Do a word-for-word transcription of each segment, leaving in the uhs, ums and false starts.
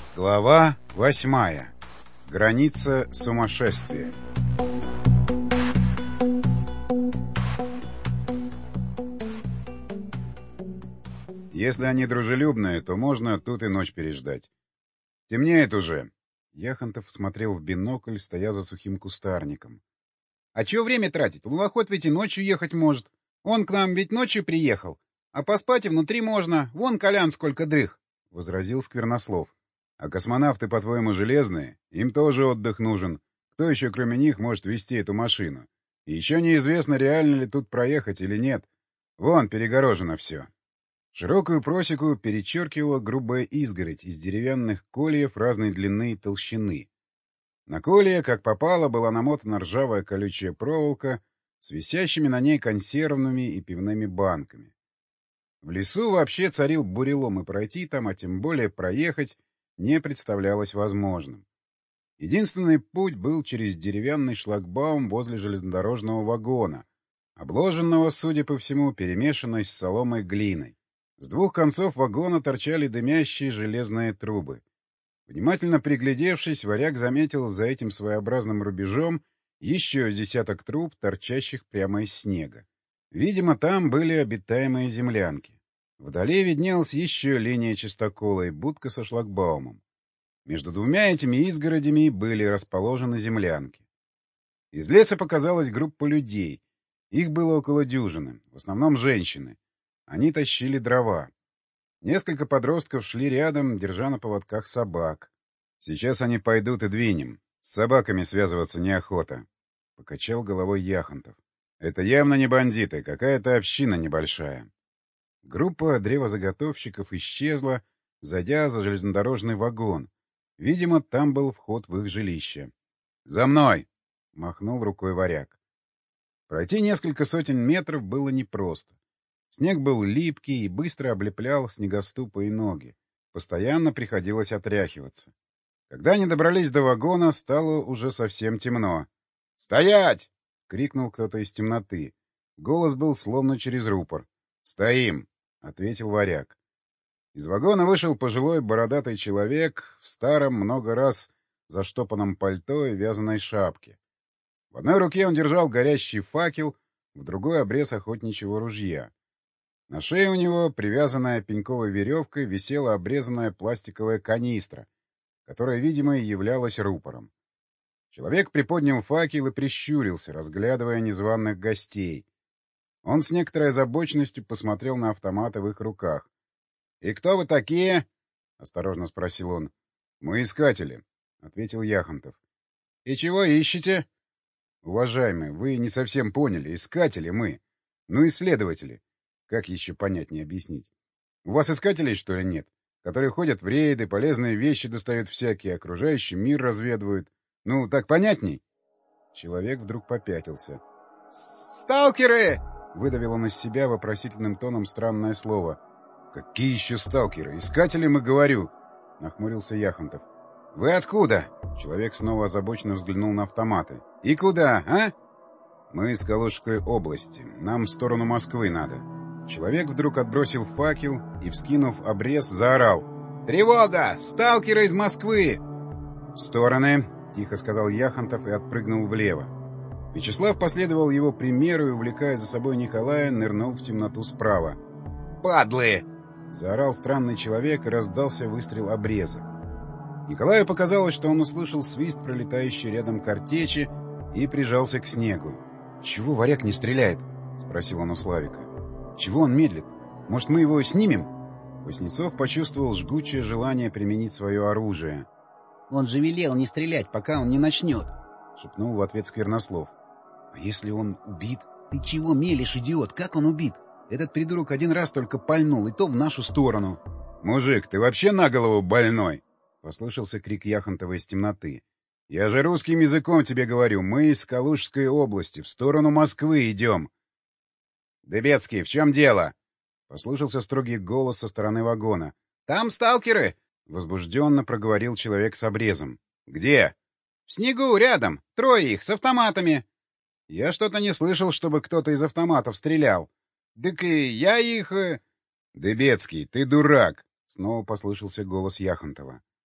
Глава восьмая. Граница сумасшествия. Если они дружелюбные, то можно тут и ночь переждать. Темнеет уже. Яхонтов смотрел в бинокль, стоя за сухим кустарником. — А чего время тратить? Луноход ведь и ночью ехать может. Он к нам ведь ночью приехал. А поспать и внутри можно. Вон Колян сколько дрых, — возразил Сквернослов. — А космонавты, по-твоему, железные? Им тоже отдых нужен. Кто еще, кроме них, может вести эту машину? И еще неизвестно, реально ли тут проехать или нет. Вон, перегорожено все. Широкую просеку перечеркивала грубая изгородь из деревянных кольев разной длины и толщины. На колье, как попало, была намотана ржавая колючая проволока с висящими на ней консервными и пивными банками. В лесу вообще царил бурелом, и пройти там, а тем более проехать, не представлялось возможным. Единственный путь был через деревянный шлагбаум возле железнодорожного вагона, обложенного, судя по всему, перемешанной с соломой глиной. С двух концов вагона торчали дымящие железные трубы. Внимательно приглядевшись, варяг заметил за этим своеобразным рубежом еще с десяток труб, торчащих прямо из снега. Видимо, там были обитаемые землянки. Вдали виднелась еще линия чистокола и будка со шлагбаумом. Между двумя этими изгородями были расположены землянки. Из леса показалась группа людей. Их было около дюжины, в основном женщины. Они тащили дрова. Несколько подростков шли рядом, держа на поводках собак. Сейчас они пойдут и двинем. С собаками связываться неохота. Покачал головой Яхонтов. Это явно не бандиты, какая-то община небольшая. Группа древозаготовщиков исчезла, зайдя за железнодорожный вагон. Видимо, там был вход в их жилище. «За мной!» — махнул рукой варяг. Пройти несколько сотен метров было непросто. Снег был липкий и быстро облеплял снегоступы и ноги. Постоянно приходилось отряхиваться. Когда они добрались до вагона, стало уже совсем темно. «Стоять!» — крикнул кто-то из темноты. Голос был словно через рупор. «Стоим!» — ответил варяг. Из вагона вышел пожилой бородатый человек в старом, много раз заштопанном пальто и вязаной шапке. В одной руке он держал горящий факел, в другой — обрез охотничьего ружья. На шее у него, привязанная пеньковой веревкой, висела обрезанная пластиковая канистра, которая, видимо, и являлась рупором. Человек приподнял факел и прищурился, разглядывая незваных гостей. Он с некоторой озабоченностью посмотрел на автоматы в их руках. — И кто вы такие? — осторожно спросил он. — Мы искатели, — ответил Яхонтов. — И чего ищете? — Уважаемый, вы не совсем поняли. Искатели мы. Ну, исследователи. Как еще понятнее объяснить? У вас искателей, что ли, нет? Которые ходят в рейды, полезные вещи достают всякие, окружающий мир разведывают. Ну, так понятней? Человек вдруг попятился. «Сталкеры!» — выдавил он из себя вопросительным тоном странное слово. «Какие еще сталкеры? Искатели, мы говорю!» — нахмурился Яхонтов. «Вы откуда?» — человек снова озабоченно взглянул на автоматы. «И куда, а?» «Мы из Калужской области. Нам в сторону Москвы надо». Человек вдруг отбросил факел и, вскинув обрез, заорал. «Тревога! Сталкеры из Москвы!» «В стороны!» — тихо сказал Яхонтов и отпрыгнул влево. Вячеслав последовал его примеру и, увлекая за собой Николая, нырнул в темноту справа. «Падлы!» — заорал странный человек, и раздался выстрел обреза. Николаю показалось, что он услышал свист пролетающей рядом картечи и прижался к снегу. «Чего варяг не стреляет?» — спросил он у Славика. «Чего он медлит? Может, мы его снимем?» Васнецов почувствовал жгучее желание применить свое оружие. «Он же велел не стрелять, пока он не начнет», — шепнул в ответ Сквернослов. «А если он убит?» «Ты чего мелешь, идиот? Как он убит? Этот придурок один раз только пальнул, и то в нашу сторону». «Мужик, ты вообще на голову больной?» — послышался крик Яхонтова из темноты. «Я же русским языком тебе говорю. Мы из Калужской области, в сторону Москвы идем». «Дыбецкий, в чем дело?» — послышался строгий голос со стороны вагона. «Там сталкеры!» — возбужденно проговорил человек с обрезом. «Где?» «В снегу, рядом. Трое их, с автоматами». «Я что-то не слышал, чтобы кто-то из автоматов стрелял». «Так и я их...» «Дыбецкий, ты дурак!» — снова послышался голос Яхонтова.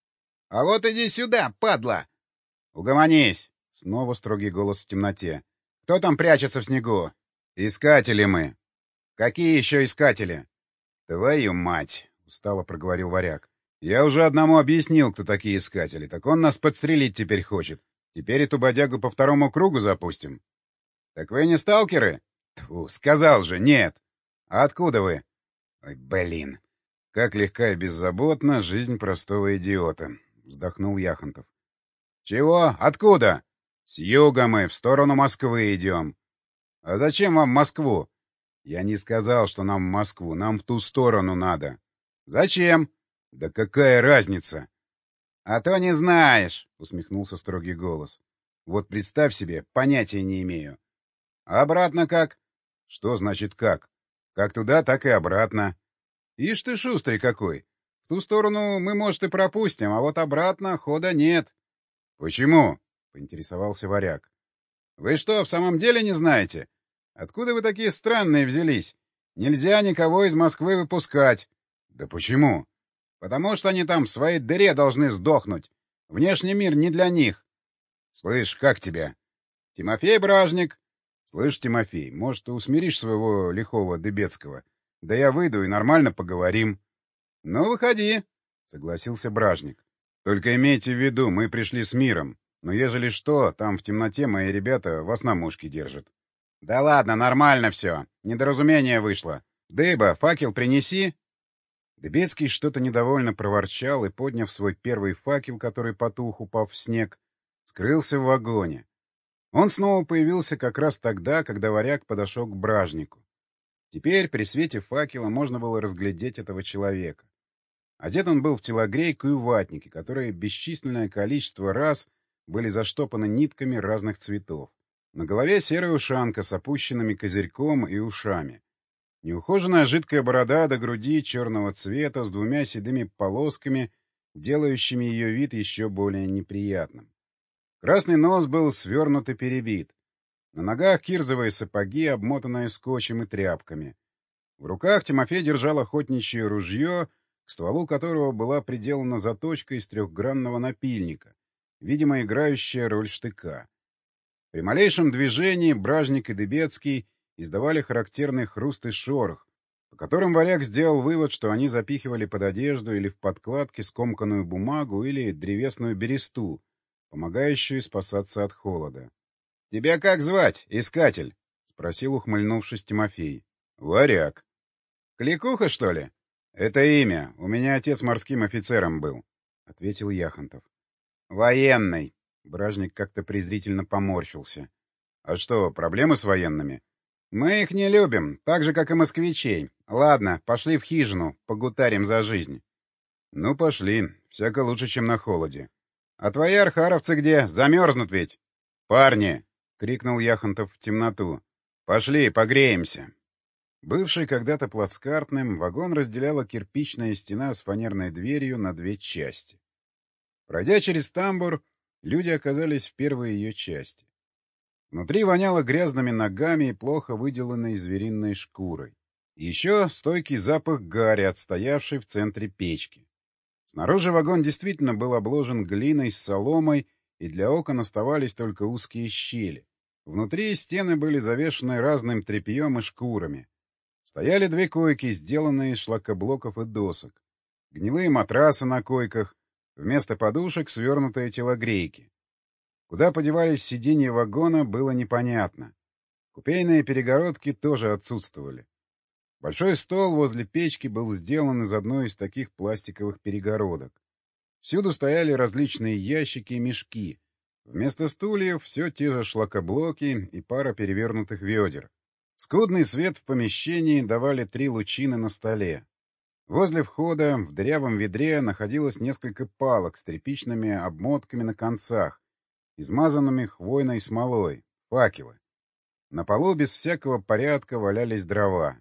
— А вот иди сюда, падла! — Угомонись! — снова строгий голос в темноте. — Кто там прячется в снегу? — Искатели мы. — Какие еще искатели? — Твою мать! — устало проговорил варяг. — Я уже одному объяснил, кто такие искатели. Так он нас подстрелить теперь хочет. Теперь эту бодягу по второму кругу запустим. — Так вы не сталкеры? — Тьфу, сказал же, нет. — А откуда вы? — Ой, блин. Как легка и беззаботна жизнь простого идиота, — вздохнул Яхонтов. — Чего? Откуда? — С юга мы, в сторону Москвы идем. — А зачем вам в Москву? — Я не сказал, что нам в Москву, нам в ту сторону надо. — Зачем? — Да какая разница? — А то не знаешь, — усмехнулся строгий голос. — Вот представь себе, понятия не имею. — А обратно как? — Что значит как? Как туда, так и обратно. Ишь ты шустрый какой. В ту сторону мы, может, и пропустим, а вот обратно хода нет. — Почему? — поинтересовался варяг. — Вы что, в самом деле не знаете? Откуда вы такие странные взялись? Нельзя никого из Москвы выпускать. — Да почему? — Потому что они там в своей дыре должны сдохнуть. Внешний мир не для них. — Слышь, как тебя? — Тимофей Бражник. — Слышь, Тимофей, может, ты усмиришь своего лихого Дыбецкого? Да я выйду и нормально поговорим. — Ну, выходи, — согласился Бражник. — Только имейте в виду, мы пришли с миром. Но ежели что, там в темноте мои ребята вас на мушке держат. — Да ладно, нормально все. Недоразумение вышло. Дыба, факел принеси. Дыбецкий что-то недовольно проворчал и, подняв свой первый факел, который потух, упав в снег, скрылся в вагоне. Он снова появился как раз тогда, когда варяг подошел к Бражнику. Теперь при свете факела можно было разглядеть этого человека. Одет он был в телогрейку и ватники, которые бесчисленное количество раз были заштопаны нитками разных цветов. На голове серая ушанка с опущенными козырьком и ушами. Неухоженная жидкая борода до груди черного цвета с двумя седыми полосками, делающими ее вид еще более неприятным. Красный нос был свернут и перебит. На ногах кирзовые сапоги, обмотанные скотчем и тряпками. В руках Тимофей держал охотничье ружье, к стволу которого была приделана заточка из трехгранного напильника, видимо, играющая роль штыка. При малейшем движении Бражник и Дыбецкий издавали характерный хруст и шорох, по которым варяг сделал вывод, что они запихивали под одежду или в подкладки скомканную бумагу или древесную бересту, помогающую спасаться от холода. — Тебя как звать, искатель? — спросил, ухмыльнувшись, Тимофей. — Варяг. — Кликуха, что ли? — Это имя. У меня отец морским офицером был, — ответил Яхонтов. — Военный. Бражник как-то презрительно поморщился. — А что, проблемы с военными? — Мы их не любим, так же, как и москвичей. Ладно, пошли в хижину, погутарим за жизнь. — Ну, пошли. Всяко лучше, чем на холоде. — А твои архаровцы где? Замерзнут ведь? — Парни! — крикнул Яхонтов в темноту. — Пошли, погреемся. Бывший когда-то плацкартным, вагон разделяла кирпичная стена с фанерной дверью на две части. Пройдя через тамбур, люди оказались в первой ее части. Внутри воняло грязными ногами и плохо выделанной звериной шкурой. Еще стойкий запах гари, отстоявший в центре печки. Снаружи вагон действительно был обложен глиной с соломой, и для окон оставались только узкие щели. Внутри стены были завешаны разным тряпьем и шкурами. Стояли две койки, сделанные из шлакоблоков и досок. Гнилые матрасы на койках, вместо подушек свернутые телогрейки. Куда подевались сиденья вагона, было непонятно. Купейные перегородки тоже отсутствовали. Большой стол возле печки был сделан из одной из таких пластиковых перегородок. Всюду стояли различные ящики и мешки. Вместо стульев все те же шлакоблоки и пара перевернутых ведер. Скудный свет в помещении давали три лучины на столе. Возле входа в дырявом ведре находилось несколько палок с тряпичными обмотками на концах, измазанными хвойной смолой, факелы. На полу без всякого порядка валялись дрова.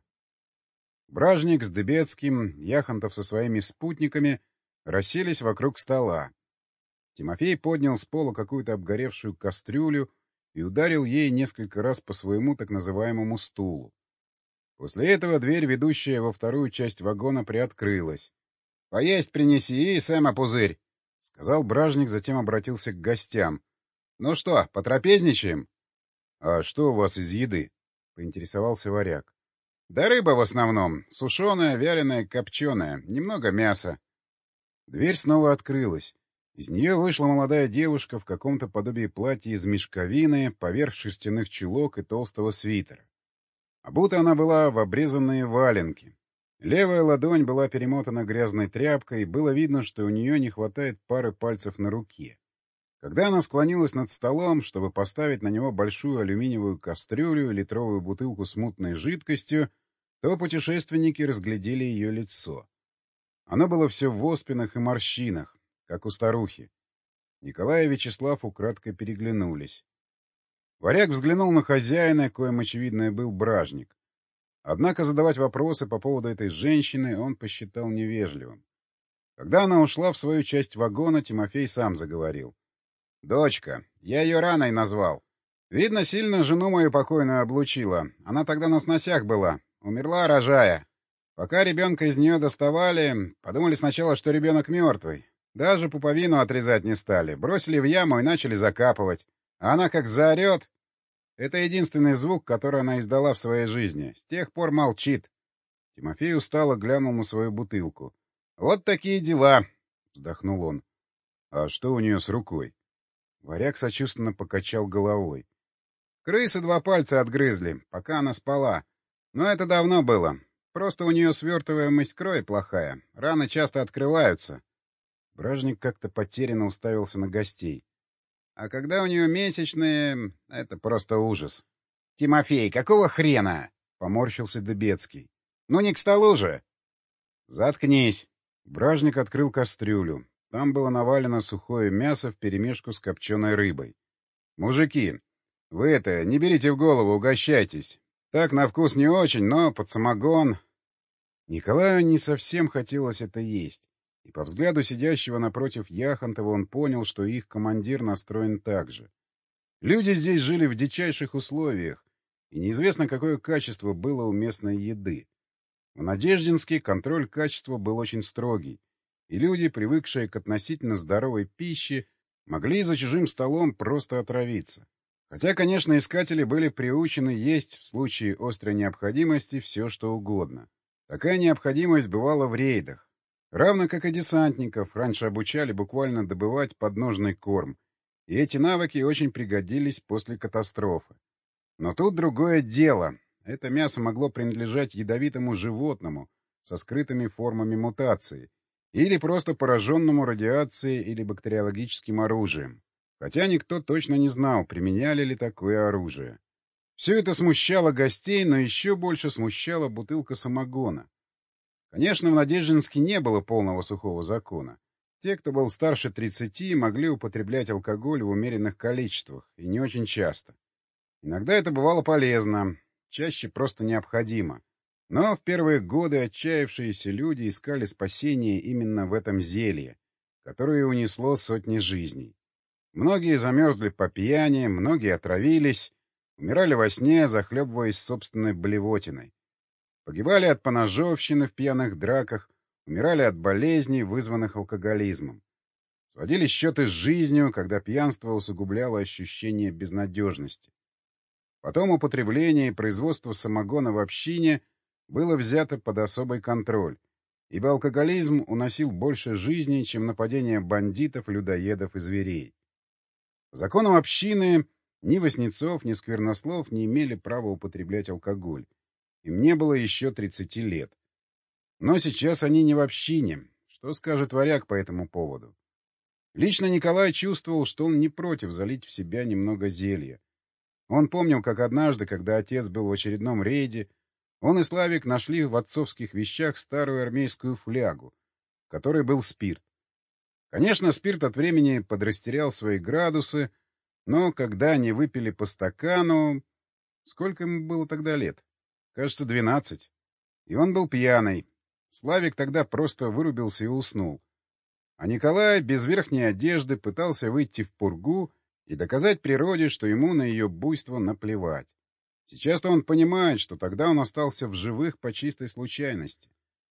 Бражник с Дыбецким, Яхонтов со своими спутниками расселись вокруг стола. Тимофей поднял с пола какую-то обгоревшую кастрюлю и ударил ей несколько раз по своему так называемому стулу. После этого дверь, ведущая во вторую часть вагона, приоткрылась. — Поесть принеси и, Сэма, пузырь! сказал Бражник, затем обратился к гостям. — Ну что, потрапезничаем? — А что у вас из еды? — поинтересовался Варяг. — Да рыба в основном. Сушеная, вяленая, копченая. Немного мяса. Дверь снова открылась. Из нее вышла молодая девушка в каком-то подобии платья из мешковины, поверх шерстяных чулок и толстого свитера. Обута она была в обрезанные валенки. Левая ладонь была перемотана грязной тряпкой, и было видно, что у нее не хватает пары пальцев на руке. Когда она склонилась над столом, чтобы поставить на него большую алюминиевую кастрюлю и литровую бутылку с мутной жидкостью, то путешественники разглядели ее лицо. Оно было все в оспинах и морщинах, как у старухи. Николай и Вячеслав украдкой переглянулись. Варяг взглянул на хозяина, коим, очевидно, был Бражник. Однако задавать вопросы по поводу этой женщины он посчитал невежливым. Когда она ушла в свою часть вагона, Тимофей сам заговорил. — Дочка. Я ее раной назвал. Видно, сильно жену мою покойную облучила. Она тогда на сносях была. Умерла, рожая. Пока ребенка из нее доставали, подумали сначала, что ребенок мертвый. Даже пуповину отрезать не стали. Бросили в яму и начали закапывать. А она как заорет. Это единственный звук, который она издала в своей жизни. С тех пор молчит. Тимофей устало глянул на свою бутылку. — Вот такие дела, — вздохнул он. — А что у нее с рукой? Варяг сочувственно покачал головой. Крысы два пальца отгрызли, пока она спала. Но это давно было. Просто у нее свертываемость крови плохая. Раны часто открываются. Бражник как-то потерянно уставился на гостей. А когда у нее месячные, это просто ужас. — Тимофей, какого хрена? — поморщился Дебецкий. — Ну не к столу же. — Заткнись. Бражник открыл кастрюлю. Там было навалено сухое мясо вперемешку с копченой рыбой. — Мужики, вы это, не берите в голову, угощайтесь. Так на вкус не очень, но под самогон... Николаю не совсем хотелось это есть. И по взгляду сидящего напротив Яхонтова он понял, что их командир настроен так же. Люди здесь жили в дичайших условиях, и неизвестно, какое качество было у местной еды. В Надеждинске контроль качества был очень строгий, и люди, привыкшие к относительно здоровой пище, могли за чужим столом просто отравиться. Хотя, конечно, искатели были приучены есть в случае острой необходимости все, что угодно. Такая необходимость бывала в рейдах. Равно как и десантников, раньше обучали буквально добывать подножный корм, и эти навыки очень пригодились после катастрофы. Но тут другое дело. Это мясо могло принадлежать ядовитому животному со скрытыми формами мутации или просто пораженному радиацией или бактериологическим оружием. Хотя никто точно не знал, применяли ли такое оружие. Все это смущало гостей, но еще больше смущала бутылка самогона. Конечно, в Надеждинске не было полного сухого закона. Те, кто был старше тридцати, могли употреблять алкоголь в умеренных количествах, и не очень часто. Иногда это бывало полезно, чаще просто необходимо. Но в первые годы отчаявшиеся люди искали спасение именно в этом зелье, которое унесло сотни жизней. Многие замерзли по пьяни, многие отравились, умирали во сне, захлебываясь собственной блевотиной. Погибали от поножовщины в пьяных драках, умирали от болезней, вызванных алкоголизмом. Сводили счеты с жизнью, когда пьянство усугубляло ощущение безнадежности. Потом употребление и производство самогона в общине было взято под особый контроль, ибо алкоголизм уносил больше жизней, чем нападения бандитов, людоедов и зверей. По законам общины ни Васнецов, ни Сквернослов не имели права употреблять алкоголь. Им не было еще тридцати лет. Но сейчас они не в общине. Что скажет Варяг по этому поводу? Лично Николай чувствовал, что он не против залить в себя немного зелья. Он помнил, как однажды, когда отец был в очередном рейде, он и Славик нашли в отцовских вещах старую армейскую флягу, в которой был спирт. Конечно, спирт от времени подрастерял свои градусы, но когда они выпили по стакану... Сколько ему было тогда лет? Кажется, двенадцать. И он был пьяный. Славик тогда просто вырубился и уснул. А Николай без верхней одежды пытался выйти в пургу и доказать природе, что ему на ее буйство наплевать. Сейчас-то он понимает, что тогда он остался в живых по чистой случайности.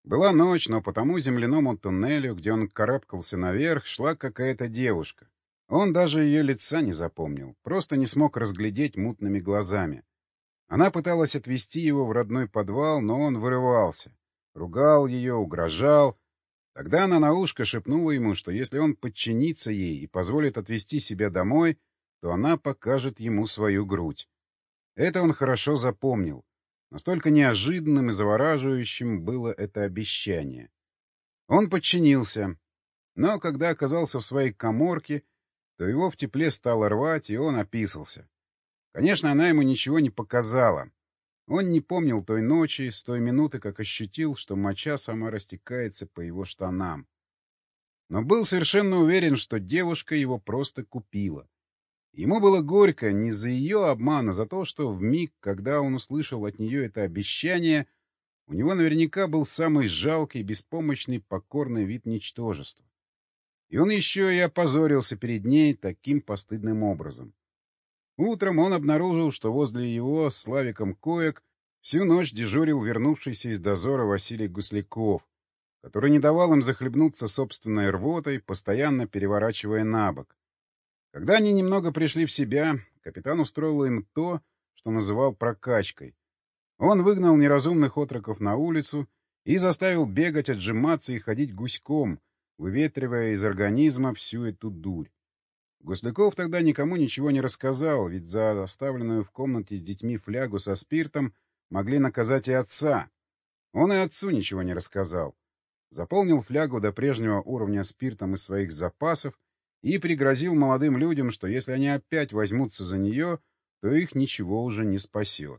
Была ночь, но по тому земляному туннелю, где он карабкался наверх, шла какая-то девушка. Он даже ее лица не запомнил, просто не смог разглядеть мутными глазами. Она пыталась отвезти его в родной подвал, но он вырывался. Ругал ее, угрожал. Тогда она на ушко шепнула ему, что если он подчинится ей и позволит отвезти себя домой, то она покажет ему свою грудь. Это он хорошо запомнил. Настолько неожиданным и завораживающим было это обещание. Он подчинился, но когда оказался в своей каморке, то его в тепле стало рвать, и он описался. Конечно, она ему ничего не показала. Он не помнил той ночи, с той минуты, как ощутил, что моча сама растекается по его штанам. Но был совершенно уверен, что девушка его просто купила. Ему было горько не за ее обман, а за то, что в миг, когда он услышал от нее это обещание, у него наверняка был самый жалкий, беспомощный, покорный вид ничтожества. И он еще и опозорился перед ней таким постыдным образом. Утром он обнаружил, что возле его с Славиком коек всю ночь дежурил вернувшийся из дозора Василий Гусляков, который не давал им захлебнуться собственной рвотой, постоянно переворачивая на бок. Когда они немного пришли в себя, капитан устроил им то, что называл прокачкой. Он выгнал неразумных отроков на улицу и заставил бегать, отжиматься и ходить гуськом, выветривая из организма всю эту дурь. Гусляков тогда никому ничего не рассказал, ведь за оставленную в комнате с детьми флягу со спиртом могли наказать и отца. Он и отцу ничего не рассказал. Заполнил флягу до прежнего уровня спиртом из своих запасов и пригрозил молодым людям, что если они опять возьмутся за нее, то их ничего уже не спасет.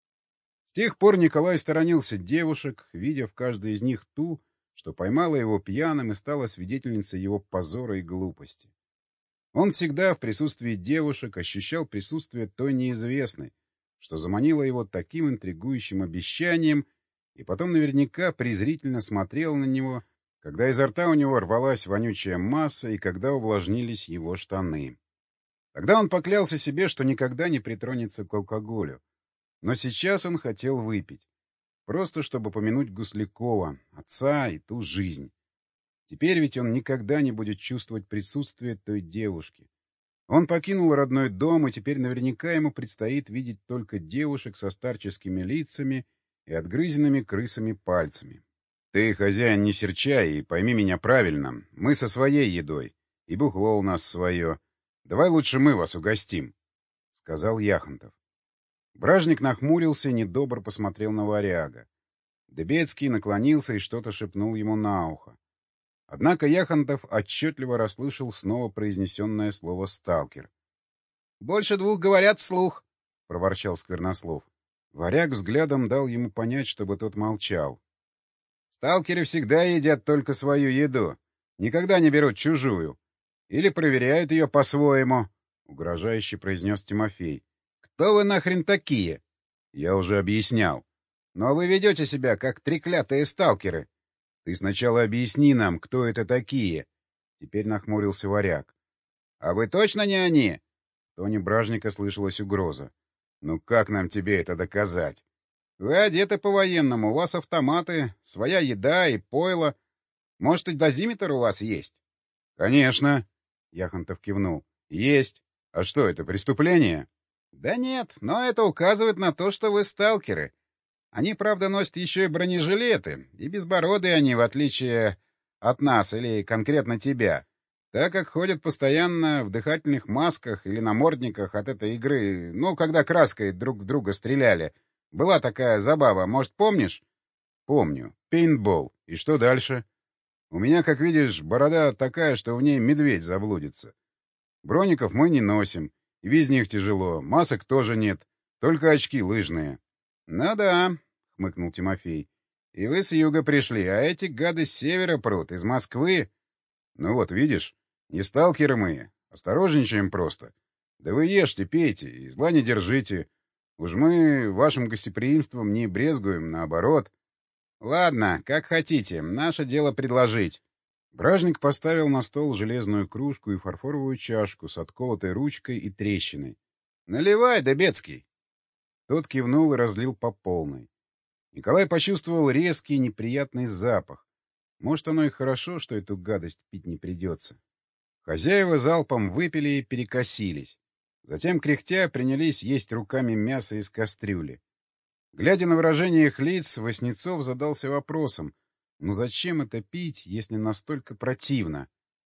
С тех пор Николай сторонился девушек, видя в каждой из них ту, что поймала его пьяным и стала свидетельницей его позора и глупости. Он всегда в присутствии девушек ощущал присутствие той неизвестной, что заманила его таким интригующим обещанием, и потом наверняка презрительно смотрел на него, когда изо рта у него рвалась вонючая масса и когда увлажнились его штаны. Тогда он поклялся себе, что никогда не притронется к алкоголю. Но сейчас он хотел выпить, просто чтобы помянуть Гуслякова, отца и ту жизнь. Теперь ведь он никогда не будет чувствовать присутствие той девушки. Он покинул родной дом, и теперь наверняка ему предстоит видеть только девушек со старческими лицами и отгрызенными крысами пальцами. Ты, хозяин, не серчай и пойми меня правильно. Мы со своей едой, и бухло у нас свое. Давай лучше мы вас угостим, — сказал Яхонтов. Бражник нахмурился и недобро посмотрел на варяга. Дебецкий наклонился и что-то шепнул ему на ухо. Однако Яхонтов отчетливо расслышал снова произнесенное слово «сталкер». — Больше двух говорят вслух, — проворчал Сквернослов. Варяг взглядом дал ему понять, чтобы тот молчал. — Сталкеры всегда едят только свою еду, никогда не берут чужую. Или проверяют ее по-своему, — угрожающе произнес Тимофей. — Кто вы нахрен такие? — Я уже объяснял. — Но вы ведете себя, как треклятые сталкеры. — Ты сначала объясни нам, кто это такие. Теперь нахмурился Варяг. — А вы точно не они? В тоне бражника слышалась угроза. — Ну как нам тебе это доказать? Вы одеты по-военному, у вас автоматы, своя еда и пойло. Может, и дозиметр у вас есть? — Конечно, — Яхонтов кивнул. — Есть. А что, это преступление? — Да нет, но это указывает на то, что вы сталкеры. Они, правда, носят еще и бронежилеты, и безбородые они, в отличие от нас или конкретно тебя, так как ходят постоянно в дыхательных масках или намордниках от этой игры, ну, когда краской друг в друга стреляли. Была такая забава, может, помнишь? — Помню. Пейнтбол. И что дальше? У меня, как видишь, борода такая, что в ней медведь заблудится. Броников мы не носим, и без них тяжело, масок тоже нет, только очки лыжные. — Ну да, — хмыкнул Тимофей. — И вы с юга пришли, а эти гады с севера прут, из Москвы. — Ну вот, видишь, не сталкеры мы, осторожничаем просто. Да вы ешьте, пейте и зла не держите. Уж мы вашим гостеприимством не брезгуем, наоборот. — Ладно, как хотите, наше дело предложить. Бражник поставил на стол железную кружку и фарфоровую чашку с отколотой ручкой и трещиной. — Наливай, Дебецкий! Тот кивнул и разлил по полной. Николай почувствовал резкий неприятный запах. Может, оно и хорошо, что эту гадость пить не придется. Хозяева залпом выпили и перекосились. Затем, кряхтя, принялись есть руками мясо из кастрюли. Глядя на выражение их лиц, Васнецов задался вопросом: ну зачем это пить, если настолько противно?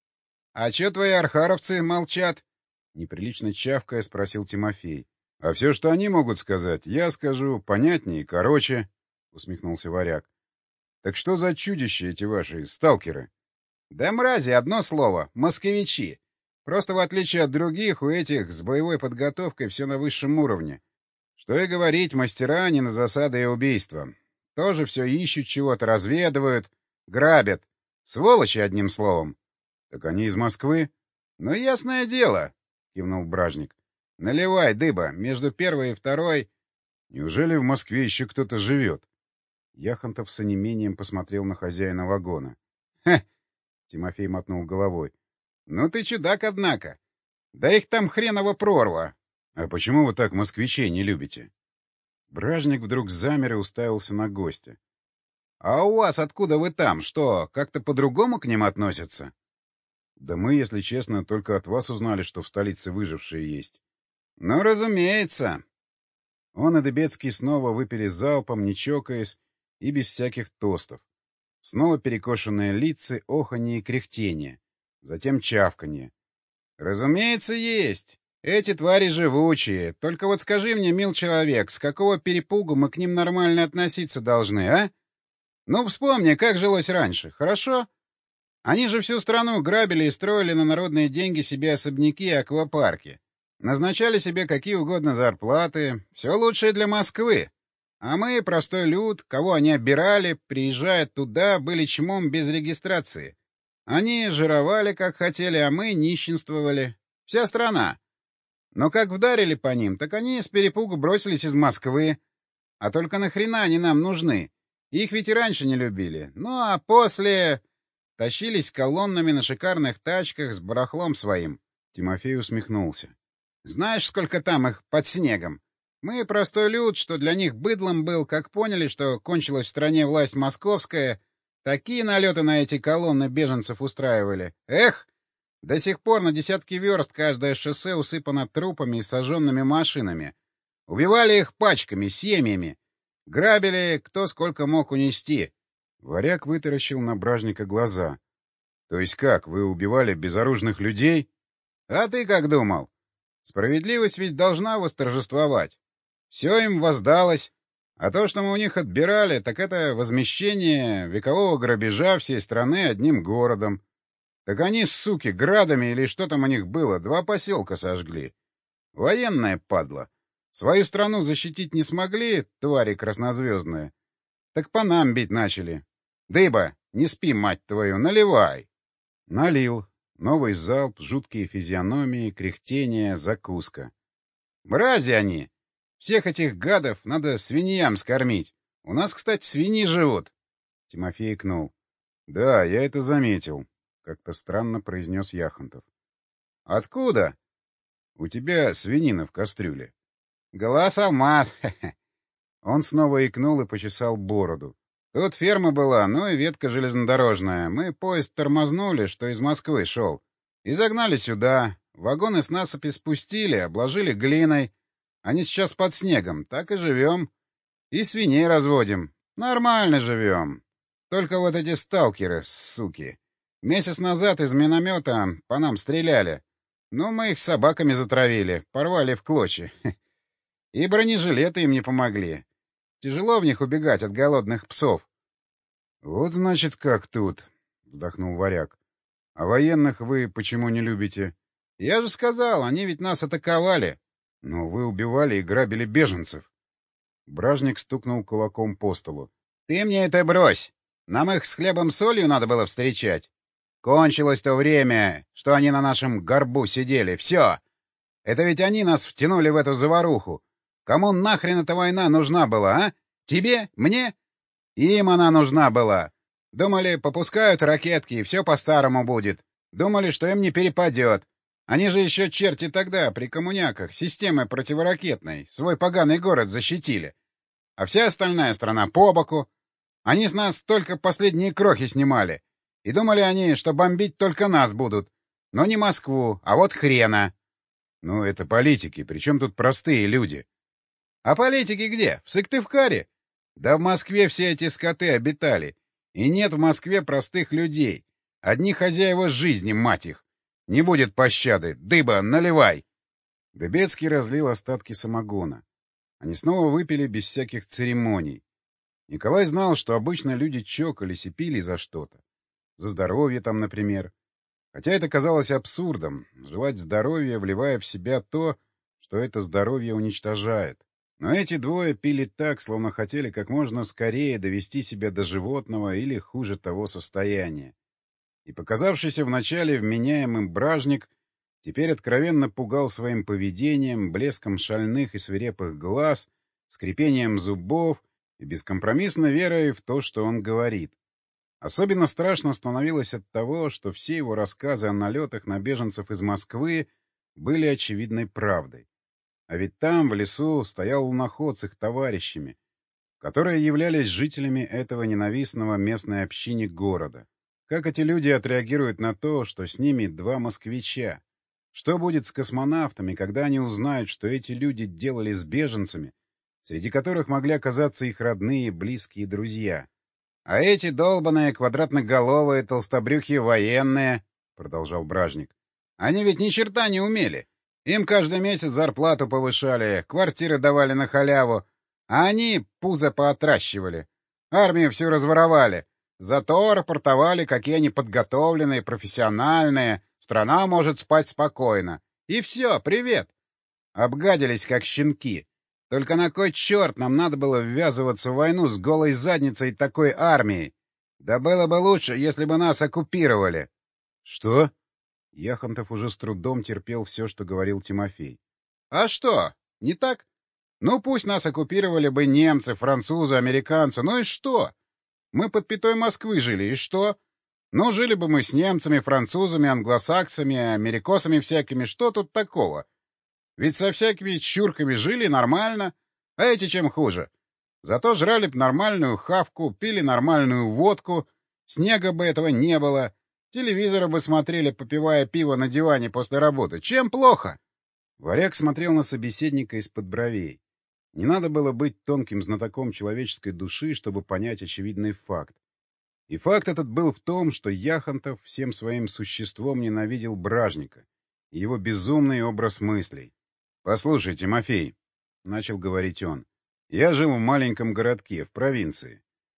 — А чё твои архаровцы молчат? — неприлично чавкая спросил Тимофей. — А все, что они могут сказать, я скажу понятнее и короче, — усмехнулся Варяг. — Так что за чудища эти ваши сталкеры? — Да мрази, одно слово — москвичи. Просто в отличие от других, у этих с боевой подготовкой все на высшем уровне. Что и говорить, мастера не на засады и убийства. Тоже все ищут чего-то, разведывают, грабят. Сволочи, одним словом. — Так они из Москвы? — Ну, ясное дело, — кивнул Бражник. — Наливай, дыба, между первой и второй... Неужели в Москве еще кто-то живет? Яхонтов с онемением посмотрел на хозяина вагона. — Ха! — Тимофей мотнул головой. — Ну ты чудак, однако. Да их там хреново прорва. — А почему вы так москвичей не любите? Бражник вдруг замер и уставился на гостя. — А у вас откуда вы там? Что, как-то по-другому к ним относятся? — Да мы, если честно, только от вас узнали, что в столице выжившие есть. — Ну, разумеется. Он и Дыбецкий снова выпили залпом, не чокаясь и без всяких тостов. Снова перекошенные лица, оханье и кряхтение. Затем чавканье. — Разумеется, есть. Эти твари живучие. Только вот скажи мне, мил человек, с какого перепугу мы к ним нормально относиться должны, а? Ну, вспомни, как жилось раньше, хорошо? Они же всю страну грабили и строили на народные деньги себе особняки и аквапарки. Назначали себе какие угодно зарплаты. Все лучшее для Москвы. А мы, простой люд, кого они обирали, приезжая туда, были чмом без регистрации. Они жировали, как хотели, а мы нищенствовали. Вся страна. Но как вдарили по ним, так они с перепугу бросились из Москвы. А только нахрена они нам нужны? Их ведь и раньше не любили. Ну а после... Тащились колоннами на шикарных тачках с барахлом своим. Тимофей усмехнулся. Знаешь, сколько там их под снегом? Мы простой люд, что для них быдлом был, как поняли, что кончилась в стране власть московская, такие налеты на эти колонны беженцев устраивали. Эх! До сих пор на десятки верст каждое шоссе усыпано трупами и сожженными машинами. Убивали их пачками, семьями. Грабили, кто сколько мог унести. Варяг вытаращил на Бражника глаза. — То есть как, вы убивали безоружных людей? — А ты как думал? Справедливость ведь должна восторжествовать. Все им воздалось. А то, что мы у них отбирали, так это возмещение векового грабежа всей страны одним городом. Так они, суки, градами или что там у них было, два поселка сожгли. Военная падла. Свою страну защитить не смогли, твари краснозвездные. Так по нам бить начали. Дыба, не спи, мать твою, наливай. Налил. Новый залп, жуткие физиономии, кряхтение, закуска. Мрази они! Всех этих гадов надо свиньям скормить. У нас, кстати, свиньи живут. Тимофей икнул. — Да, я это заметил, — как-то странно произнес Яхонтов. — Откуда? — У тебя свинина в кастрюле. — Глаз алмаз! Он снова икнул и почесал бороду. Тут ферма была, ну и ветка железнодорожная. Мы поезд тормознули, что из Москвы шел. И загнали сюда. Вагоны с насыпи спустили, обложили глиной. Они сейчас под снегом, так и живем. И свиней разводим. Нормально живем. Только вот эти сталкеры, суки. Месяц назад из миномета по нам стреляли. Ну, мы их собаками затравили, порвали в клочья. И бронежилеты им не помогли. Тяжело в них убегать от голодных псов. — Вот значит как тут, — вздохнул Варяг. — А военных вы почему не любите? — Я же сказал, они ведь нас атаковали. — Но вы убивали и грабили беженцев. Бражник стукнул кулаком по столу. — Ты мне это брось! Нам их с хлебом-солью надо было встречать. Кончилось то время, что они на нашем горбу сидели. Все! Это ведь они нас втянули в эту заваруху. Кому нахрен эта война нужна была, а? Тебе? Мне? Им она нужна была. Думали, попускают ракетки, и все по-старому будет. Думали, что им не перепадет. Они же еще черти тогда, при коммуняках, системой противоракетной, свой поганый город защитили. А вся остальная страна по боку. Они с нас только последние крохи снимали. И думали они, что бомбить только нас будут. Но не Москву, а вот хрена. Ну, это политики, причем тут простые люди. А политики где? В Сыктывкаре? Да в Москве все эти скоты обитали. И нет в Москве простых людей. Одни хозяева жизни, мать их. Не будет пощады. Дыба, наливай. Дыбецкий разлил остатки самогона. Они снова выпили без всяких церемоний. Николай знал, что обычно люди чокались и пили за что-то. За здоровье там, например. Хотя это казалось абсурдом — желать здоровья, вливая в себя то, что это здоровье уничтожает. Но эти двое пили так, словно хотели как можно скорее довести себя до животного или, хуже того, состояния. И показавшийся вначале вменяемым бражник теперь откровенно пугал своим поведением, блеском шальных и свирепых глаз, скрипением зубов и бескомпромиссной верой в то, что он говорит. Особенно страшно становилось от того, что все его рассказы о налетах на беженцев из Москвы были очевидной правдой. А ведь там, в лесу, стоял луноход с их товарищами, которые являлись жителями этого ненавистного местной общине города. Как эти люди отреагируют на то, что с ними два москвича? Что будет с космонавтами, когда они узнают, что эти люди делали с беженцами, среди которых могли оказаться их родные, близкие друзья? А эти долбаные квадратноголовые толстобрюхие военные, — продолжал Бражник, — они ведь ни черта не умели. Им каждый месяц зарплату повышали, квартиры давали на халяву, а они пузо поотращивали. Армию всю разворовали. Зато рапортовали, какие они подготовленные, профессиональные, страна может спать спокойно. И все, привет. Обгадились, как щенки. Только на кой черт нам надо было ввязываться в войну с голой задницей такой армией? Да было бы лучше, если бы нас оккупировали. — Что? Яхонтов уже с трудом терпел все, что говорил Тимофей. — А что? Не так? Ну, пусть нас оккупировали бы немцы, французы, американцы. Ну и что? Мы под пятой Москвы жили, и что? Ну, жили бы мы с немцами, французами, англосаксами, америкосами всякими. Что тут такого? Ведь со всякими чурками жили нормально. А эти чем хуже? Зато жрали б нормальную хавку, пили нормальную водку, снега бы этого не было, телевизора бы смотрели, попивая пиво на диване после работы. Чем плохо? Варяг смотрел на собеседника из-под бровей. Не надо было быть тонким знатоком человеческой души, чтобы понять очевидный факт. И факт этот был в том, что Яхонтов всем своим существом ненавидел Бражника и его безумный образ мыслей. — Послушай, Тимофей, — начал говорить он, — я жил в маленьком городке, в провинции.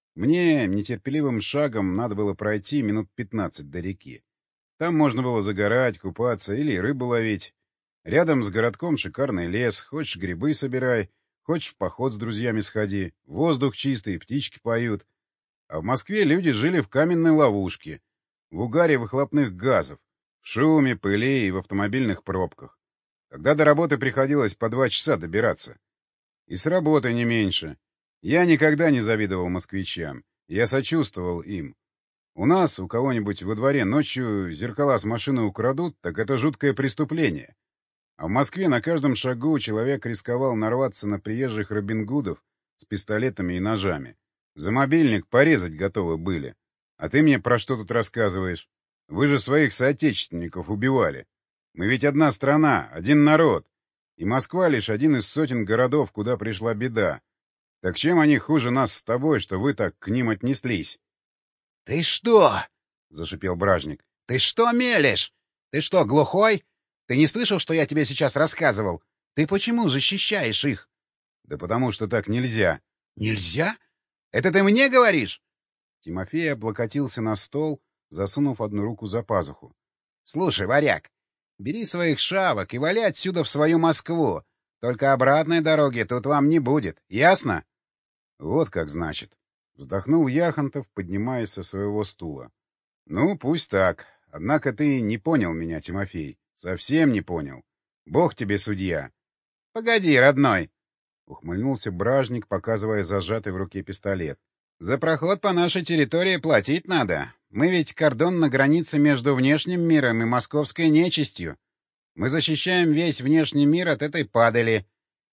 Мне нетерпеливым шагом надо было пройти минут пятнадцать до реки. Там можно было загорать, купаться или рыбу ловить. Рядом с городком шикарный лес, хочешь грибы собирай, хочешь в поход с друзьями сходи, воздух чистый, птички поют. А в Москве люди жили в каменной ловушке, в угаре выхлопных газов, в шуме, пыли и в автомобильных пробках. Когда до работы приходилось по два часа добираться. И с работы не меньше. Я никогда не завидовал москвичам. Я сочувствовал им. У нас, у кого-нибудь во дворе ночью зеркала с машины украдут, так это жуткое преступление. А в Москве на каждом шагу человек рисковал нарваться на приезжих Робин Гудов с пистолетами и ножами. За мобильник порезать готовы были. А ты мне про что тут рассказываешь? Вы же своих соотечественников убивали. Мы ведь одна страна, один народ. И Москва лишь один из сотен городов, куда пришла беда. Так чем они хуже нас с тобой, что вы так к ним отнеслись? — Ты что? — зашипел Бражник. — Ты что мелешь? Ты что, глухой? Ты не слышал, что я тебе сейчас рассказывал? Ты почему защищаешь их? — Да потому что так нельзя. — Нельзя? Это ты мне говоришь? Тимофей облокотился на стол, засунув одну руку за пазуху. — Слушай, варяг, бери своих шавок и вали отсюда в свою Москву. Только обратной дороги тут вам не будет. Ясно? — Вот как значит. Вздохнул Яхонтов, поднимаясь со своего стула. — Ну, пусть так. Однако ты не понял меня, Тимофей. Совсем не понял. Бог тебе судья. — Погоди, родной. — ухмыльнулся Бражник, показывая зажатый в руке пистолет. — За проход по нашей территории платить надо. Мы ведь кордон на границе между внешним миром и московской нечистью. Мы защищаем весь внешний мир от этой падали.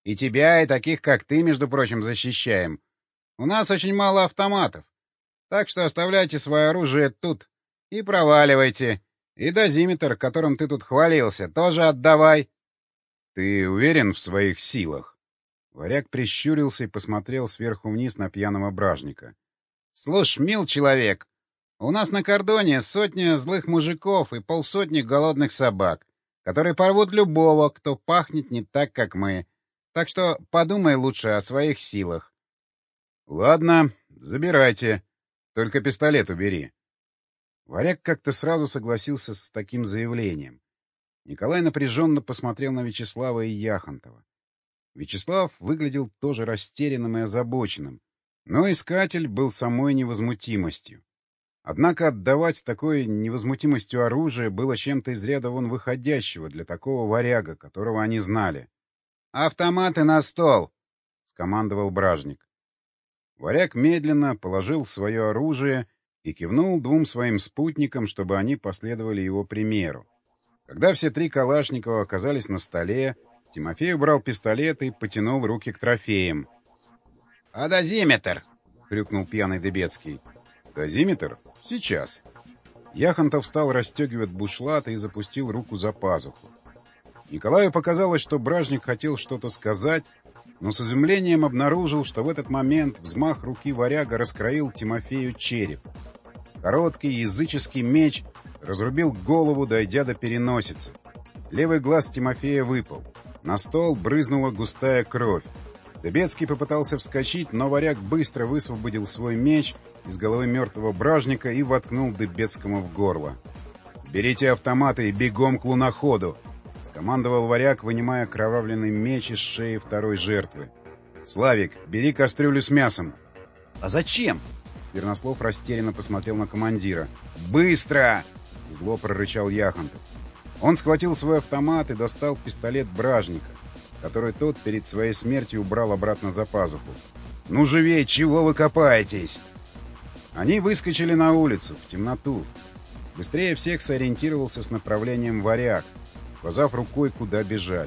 И тебя, и таких, как ты, между прочим, защищаем. У нас очень мало автоматов. Так что оставляйте свое оружие тут и проваливайте. И дозиметр, которым ты тут хвалился, тоже отдавай. — Ты уверен в своих силах? Варяг прищурился и посмотрел сверху вниз на пьяного бражника. — Слушай, мил человек, у нас на кордоне сотня злых мужиков и полсотни голодных собак, которые порвут любого, кто пахнет не так, как мы. Так что подумай лучше о своих силах. — Ладно, забирайте. Только пистолет убери. Варяг как-то сразу согласился с таким заявлением. Николай напряженно посмотрел на Вячеслава и Яхонтова. Вячеслав выглядел тоже растерянным и озабоченным, но искатель был самой невозмутимостью. Однако отдавать с такой невозмутимостью оружие было чем-то из ряда вон выходящего для такого варяга, которого они знали. — Автоматы на стол! — скомандовал бражник. Варяг медленно положил свое оружие и кивнул двум своим спутникам, чтобы они последовали его примеру. Когда все три Калашникова оказались на столе, Тимофей убрал пистолет и потянул руки к трофеям. — А дозиметр? — крикнул пьяный Дыбецкий. — Дозиметр? Сейчас. Яхонтов стал расстегивать бушлат и запустил руку за пазуху. Николаю показалось, что бражник хотел что-то сказать, но с изумлением обнаружил, что в этот момент взмах руки варяга раскроил Тимофею череп. Короткий языческий меч разрубил голову, дойдя до переносицы. Левый глаз Тимофея выпал. На стол брызнула густая кровь. Дыбецкий попытался вскочить, но варяг быстро высвободил свой меч из головы мертвого бражника и воткнул Дыбецкому в горло. «Берите автоматы и бегом к луноходу!» — скомандовал варяг, вынимая окровавленный меч из шеи второй жертвы. «Славик, бери кастрюлю с мясом!» «А зачем?» — Сквернослов растерянно посмотрел на командира. «Быстро!» — зло прорычал Яхонтов. Он схватил свой автомат и достал пистолет бражника, который тот перед своей смертью убрал обратно за пазуху. «Ну живей, чего вы копаетесь?» Они выскочили на улицу, в темноту. Быстрее всех сориентировался с направлением варяг, указав рукой, куда бежать.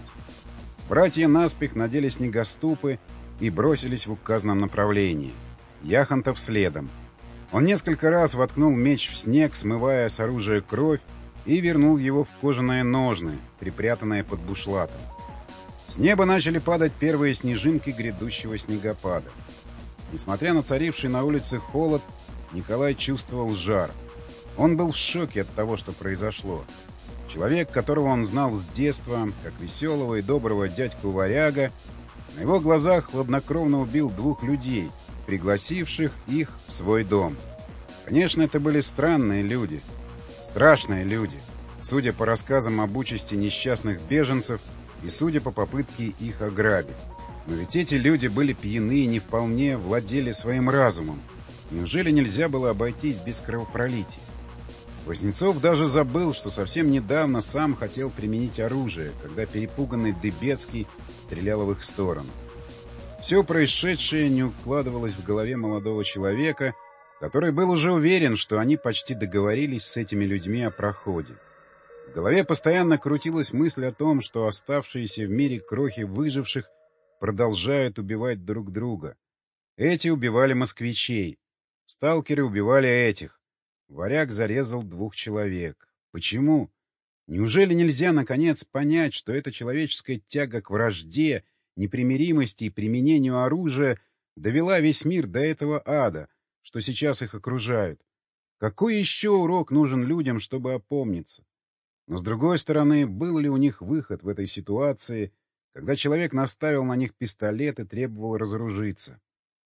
Братья наспех надели снегоступы и бросились в указанном направлении. Яхонтов следом. Он несколько раз воткнул меч в снег, смывая с оружия кровь, и вернул его в кожаные ножны, припрятанные под бушлатом. С неба начали падать первые снежинки грядущего снегопада. Несмотря на царивший на улице холод, Николай чувствовал жар. Он был в шоке от того, что произошло. Человек, которого он знал с детства, как веселого и доброго дядьку-варяга, на его глазах хладнокровно убил двух людей, пригласивших их в свой дом. Конечно, это были странные люди, страшные люди, судя по рассказам об участи несчастных беженцев и судя по попытке их ограбить. Но ведь эти люди были пьяны и не вполне владели своим разумом. Неужели нельзя было обойтись без кровопролития? Вознецов даже забыл, что совсем недавно сам хотел применить оружие, когда перепуганный Дыбецкий стрелял в их сторону. Все происшедшее не укладывалось в голове молодого человека, который был уже уверен, что они почти договорились с этими людьми о проходе. В голове постоянно крутилась мысль о том, что оставшиеся в мире крохи выживших продолжают убивать друг друга. Эти убивали москвичей, сталкеры убивали этих. Варяг зарезал двух человек. Почему? Неужели нельзя, наконец, понять, что эта человеческая тяга к вражде, непримиримости и применению оружия довела весь мир до этого ада, что сейчас их окружают? Какой еще урок нужен людям, чтобы опомниться? Но, с другой стороны, был ли у них выход в этой ситуации, когда человек наставил на них пистолет и требовал разоружиться?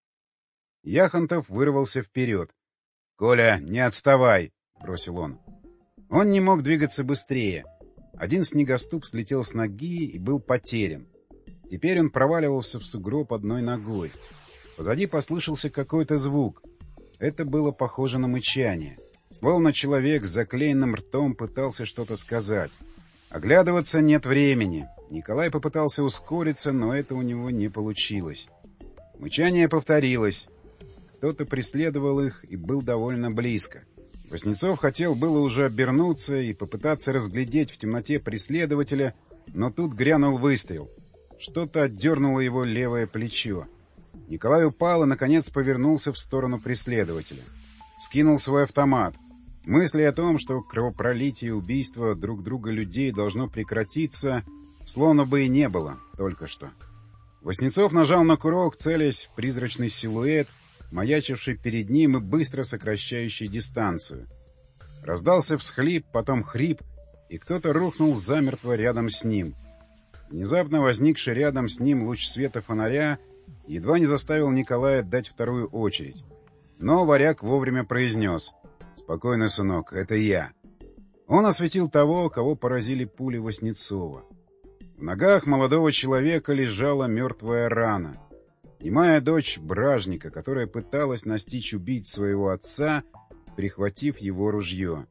Яхонтов вырвался вперед. — Коля, не отставай! — бросил он. Он не мог двигаться быстрее. Один снегоступ слетел с ноги и был потерян. Теперь он проваливался в сугроб одной ногой. Позади послышался какой-то звук. Это было похоже на мычание. Словно человек с заклеенным ртом пытался что-то сказать. Оглядываться нет времени. Николай попытался ускориться, но это у него не получилось. Мычание повторилось. Кто-то преследовал их и был довольно близко. Вознецов хотел было уже обернуться и попытаться разглядеть в темноте преследователя, но тут грянул выстрел. Что-то отдернуло его левое плечо. Николай упал и, наконец, повернулся в сторону преследователя. Вскинул свой автомат. Мысли о том, что кровопролитие и убийство друг друга людей должно прекратиться, словно бы и не было только что. Васнецов нажал на курок, целясь в призрачный силуэт, маячивший перед ним и быстро сокращающий дистанцию. Раздался всхлип, потом хрип, и кто-то рухнул замертво рядом с ним. Внезапно возникший рядом с ним луч света фонаря едва не заставил Николая дать вторую очередь. Но варяг вовремя произнес: «Спокойно, сынок, это я». Он осветил того, кого поразили пули Васнецова. В ногах молодого человека лежала мертвая рана. Немая дочь бражника, которая пыталась настичь убить своего отца, прихватив его ружье.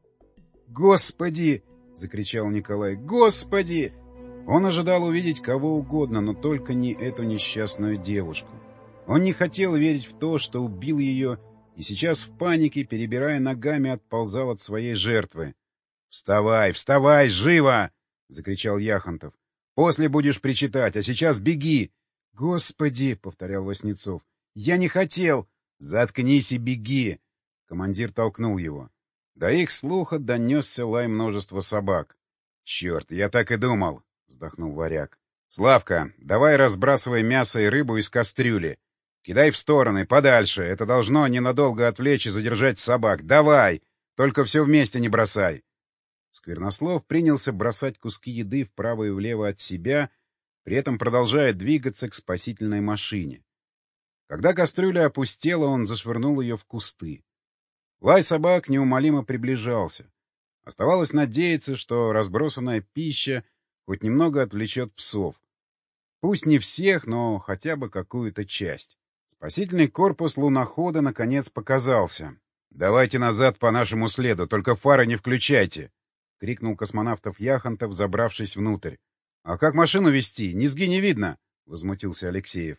«Господи!» — закричал Николай. «Господи!» Он ожидал увидеть кого угодно, но только не эту несчастную девушку. Он не хотел верить в то, что убил ее, и сейчас в панике, перебирая ногами, отползал от своей жертвы. «Вставай, вставай, живо!» — закричал Яхонтов. «После будешь причитать, а сейчас беги!» «Господи!» — повторял Васнецов. «Я не хотел!» «Заткнись и беги!» Командир толкнул его. До их слуха донесся лай множества собак. «Черт, я так и думал!» — вздохнул варяг. «Славка, давай разбрасывай мясо и рыбу из кастрюли. Кидай в стороны, подальше. Это должно ненадолго отвлечь и задержать собак. Давай! Только все вместе не бросай!» Сквернослов принялся бросать куски еды вправо и влево от себя, при этом продолжая двигаться к спасительной машине. Когда кастрюля опустела, он зашвырнул ее в кусты. Лай собак неумолимо приближался. Оставалось надеяться, что разбросанная пища хоть немного отвлечет псов. Пусть не всех, но хотя бы какую-то часть. Спасительный корпус лунохода наконец показался. «Давайте назад по нашему следу, только фары не включайте!» — крикнул космонавтов Яхонтов, забравшись внутрь. «А как машину вести? Низги не видно!» — возмутился Алексеев.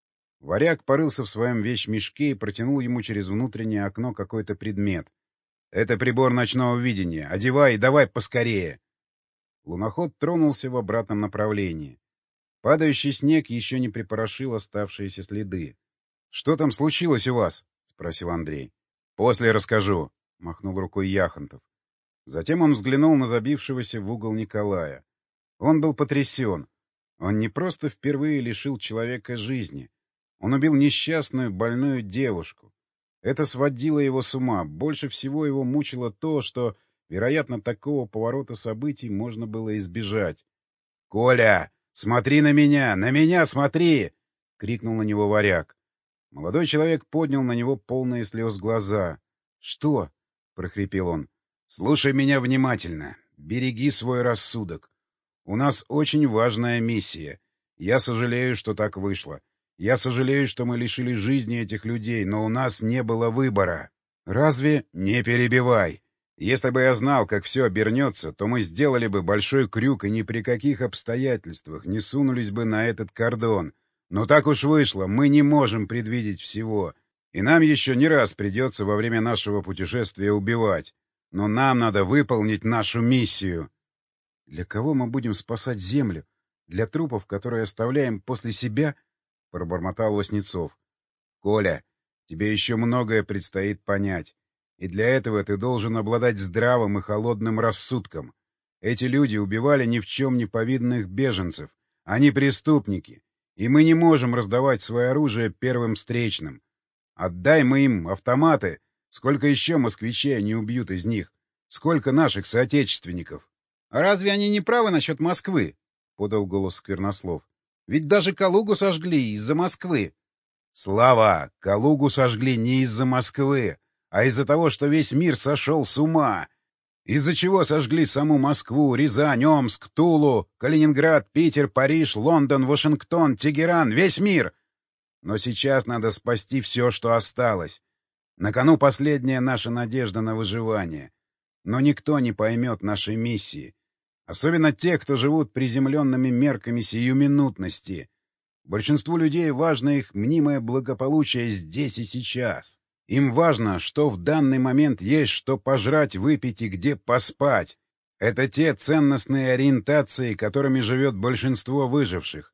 Варяг порылся в своем вещмешке и протянул ему через внутреннее окно какой-то предмет. «Это прибор ночного видения. Одевай и давай поскорее!» Луноход тронулся в обратном направлении. Падающий снег еще не припорошил оставшиеся следы. «Что там случилось у вас?» — спросил Андрей. «После расскажу», — махнул рукой Яхонтов. Затем он взглянул на забившегося в угол Николая. Он был потрясен. Он не просто впервые лишил человека жизни. Он убил несчастную, больную девушку. Это сводило его с ума. Больше всего его мучило то, что, вероятно, такого поворота событий можно было избежать. «Коля, смотри на меня! На меня смотри!» — крикнул на него варяг. Молодой человек поднял на него полные слез глаза. «Что?» — прохрипел он. «Слушай меня внимательно. Береги свой рассудок. У нас очень важная миссия. Я сожалею, что так вышло. Я сожалею, что мы лишили жизни этих людей, но у нас не было выбора. Разве... Не перебивай. Если бы я знал, как все обернется, то мы сделали бы большой крюк и ни при каких обстоятельствах не сунулись бы на этот кордон. Но так уж вышло, мы не можем предвидеть всего. И нам еще не раз придется во время нашего путешествия убивать. Но нам надо выполнить нашу миссию. Для кого мы будем спасать землю? Для трупов, которые оставляем после себя? — пробормотал Васнецов. — Коля, тебе еще многое предстоит понять. И для этого ты должен обладать здравым и холодным рассудком. Эти люди убивали ни в чем не повинных беженцев. Они преступники. И мы не можем раздавать свое оружие первым встречным. Отдай мы им автоматы. Сколько еще москвичей не убьют из них? Сколько наших соотечественников? — А разве они не правы насчет Москвы? — подал голос Сквернослов. — Ведь даже Калугу сожгли из-за Москвы. — Слава! Калугу сожгли не из-за Москвы, а из-за того, что весь мир сошел с ума. Из-за чего сожгли саму Москву, Рязань, Омск, Тулу, Калининград, Питер, Париж, Лондон, Вашингтон, Тегеран, весь мир. Но сейчас надо спасти все, что осталось. На кону последняя наша надежда на выживание. Но никто не поймет нашей миссии. Особенно те, кто живут приземленными мерками сиюминутности. Большинству людей важно их мнимое благополучие здесь и сейчас. Им важно, что в данный момент есть что пожрать, выпить и где поспать. Это те ценностные ориентации, которыми живет большинство выживших.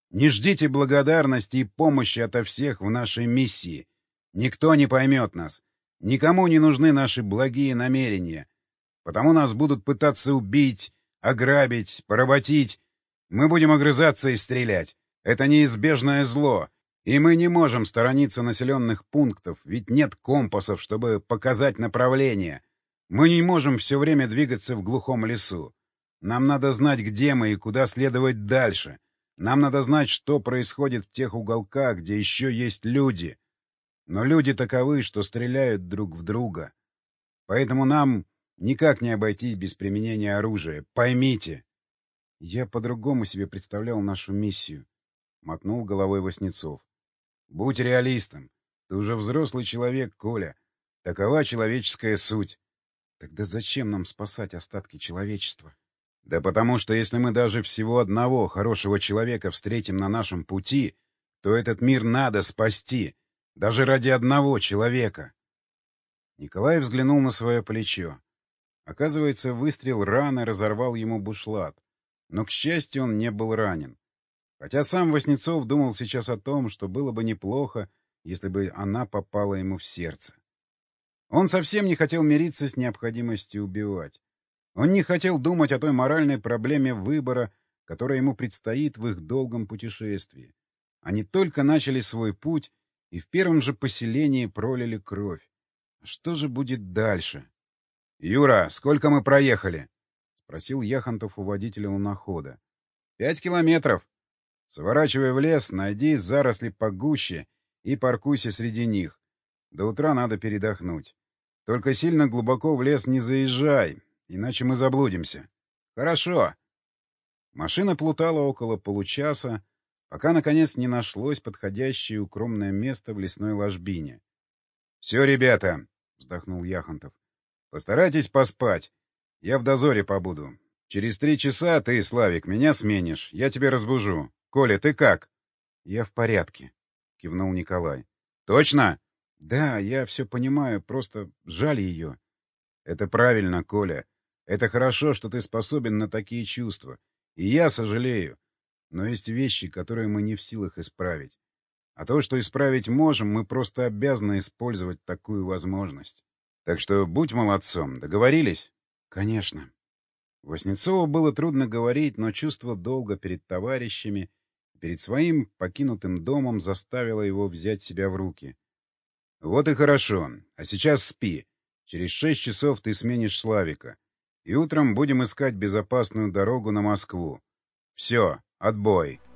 Не ждите благодарности и помощи ото всех в нашей миссии. Никто не поймет нас. Никому не нужны наши благие намерения. Потому нас будут пытаться убить, ограбить, поработить. Мы будем огрызаться и стрелять. Это неизбежное зло. И мы не можем сторониться населенных пунктов, ведь нет компасов, чтобы показать направление. Мы не можем все время двигаться в глухом лесу. Нам надо знать, где мы и куда следовать дальше. Нам надо знать, что происходит в тех уголках, где еще есть люди. Но люди таковы, что стреляют друг в друга. Поэтому нам никак не обойтись без применения оружия. Поймите. Я по-другому себе представлял нашу миссию. Мотнул головой Васнецов. Будь реалистом. Ты уже взрослый человек, Коля. Такова человеческая суть. Тогда зачем нам спасать остатки человечества? Да потому что если мы даже всего одного хорошего человека встретим на нашем пути, то этот мир надо спасти. Даже ради одного человека. Николай взглянул на свое плечо. Оказывается, выстрел раны разорвал ему бушлат. Но, к счастью, он не был ранен. Хотя сам Васнецов думал сейчас о том, что было бы неплохо, если бы она попала ему в сердце. Он совсем не хотел мириться с необходимостью убивать. Он не хотел думать о той моральной проблеме выбора, которая ему предстоит в их долгом путешествии. Они только начали свой путь и в первом же поселении пролили кровь. А что же будет дальше? — Юра, сколько мы проехали? — спросил Яхонтов у водителя лунохода. — Пять километров. Сворачивай в лес, найди заросли погуще и паркуйся среди них. До утра надо передохнуть. Только сильно глубоко в лес не заезжай, иначе мы заблудимся. — Хорошо. Машина плутала около получаса, пока, наконец, не нашлось подходящее укромное место в лесной ложбине. — Все, ребята, — вздохнул Яхонтов, — постарайтесь поспать. Я в дозоре побуду. Через три часа ты, Славик, меня сменишь. Я тебя разбужу. Коля, ты как? — Я в порядке, — кивнул Николай. — Точно? — Да, я все понимаю, просто жаль ее. — Это правильно, Коля. Это хорошо, что ты способен на такие чувства. И я сожалею. Но есть вещи, которые мы не в силах исправить. А то, что исправить можем, мы просто обязаны использовать такую возможность. Так что будь молодцом. Договорились? — Конечно. Васнецову было трудно говорить, но чувство долга перед товарищами, перед своим покинутым домом заставило его взять себя в руки. — Вот и хорошо. А сейчас спи. Через шесть часов ты сменишь Славика. И утром будем искать безопасную дорогу на Москву. Все, отбой.